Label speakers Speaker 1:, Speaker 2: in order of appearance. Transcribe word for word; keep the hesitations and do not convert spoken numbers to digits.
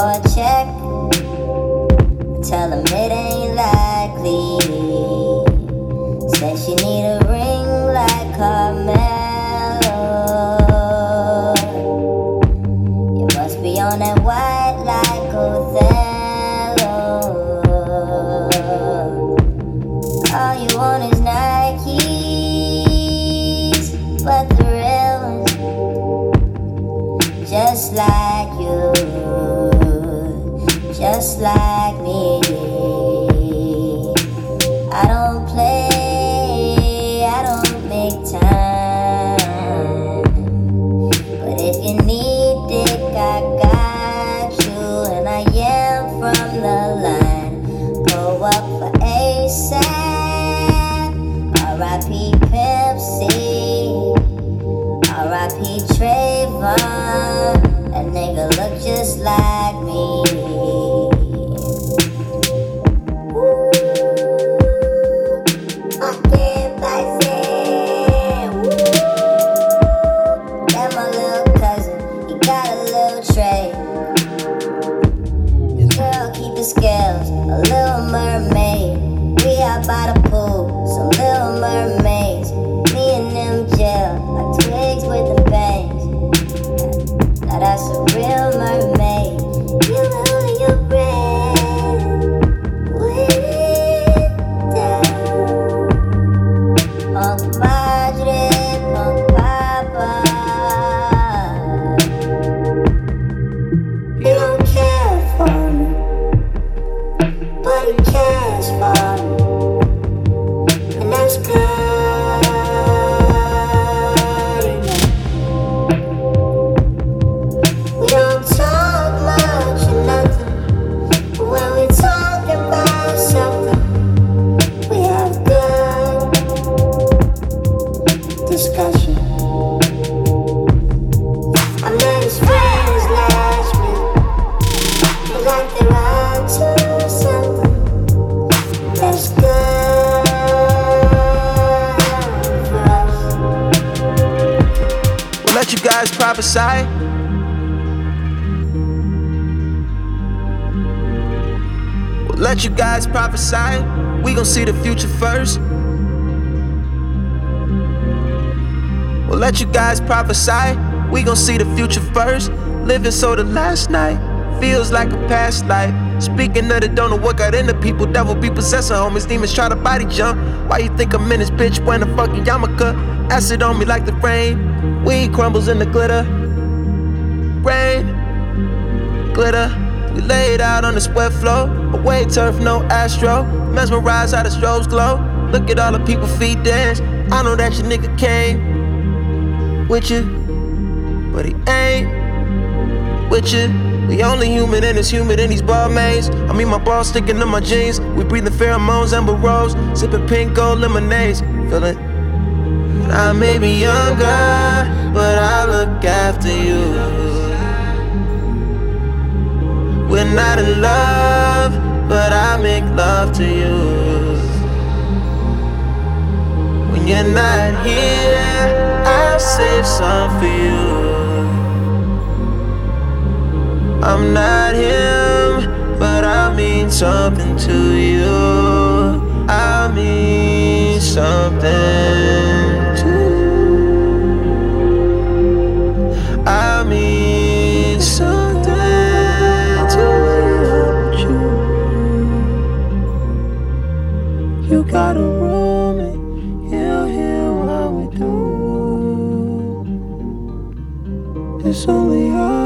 Speaker 1: for a check. Tell him it ain't likely. Said she need a ring like Carmelo. You must be on that white like Othello. All you want is Nikes, but the real ones, just like you, just like me. I don't play, I don't make time. But if you need dick, I got you. And I am from the line. Go up for ASAP. R I P Pimp C, R I P Trayvon. That nigga look just like me. Scales, a little mermaid. We out by the pool, some little mermaids. Me and them gel, like twigs with the bangs. Now that's a real mermaid. You know your brain, with it down. Punk Madre, Punk Papa. You don't care for me, but he cares for me, and that's good enough. We don't talk much or nothing, but when we talk about something, we have good discussion. I met his friends last week. They like they run to something that's good for us.
Speaker 2: We'll let you guys prophesy. We'll let you guys prophesy. We gon' see the future first. We'll let you guys prophesy. We gon' see the future first. Living so the last night feels like a past life. Speaking of the don't know what got into people. Devil be possessing homies, demons try to body jump. Why you think I'm in this bitch wearing a fucking yarmulke? Acid on me like the rain. Weed crumbles in the glitter. Rain, glitter. We laid out on the sweat floor. Away turf, no astro. Mesmerized how the strobes glow. Look at all the people feet dance. I know that your nigga came with you, but he ain't with you. We only human and it's humid in these Balmains. I mean my balls sticking to my jeans. We breathing pheromones, amber rose, sipping pink gold lemonades. Feel it? I may be younger, but I look after you. We're not in love, but I make love to you. When you're not here, I'll save some for you. I'm not him, but I mean something to you. I mean something to you. I mean something to you. You got a roommate, he'll hear what we do. It's only us.